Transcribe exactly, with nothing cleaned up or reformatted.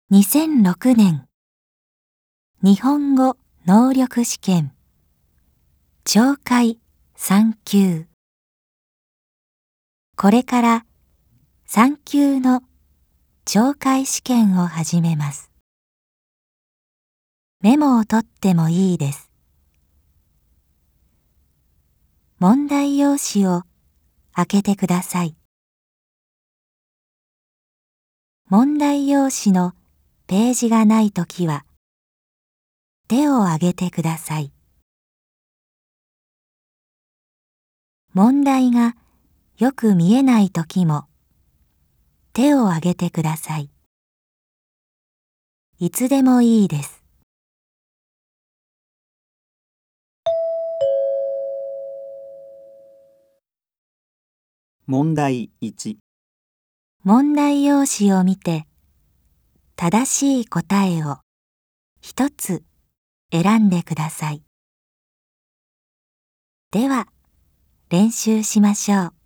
にせんろくねん日本語能力試験懲戒さん級。これからさん級の懲戒試験を始めます。メモを取ってもいいです。問題用紙を開けてください。問題用紙のページがないときは手を挙げてください。問題がよく見えないときも手を挙げてください。いつでもいいです。 問題いち。 問題用紙を見て正しい答えを一つ選んでください。では練習しましょう。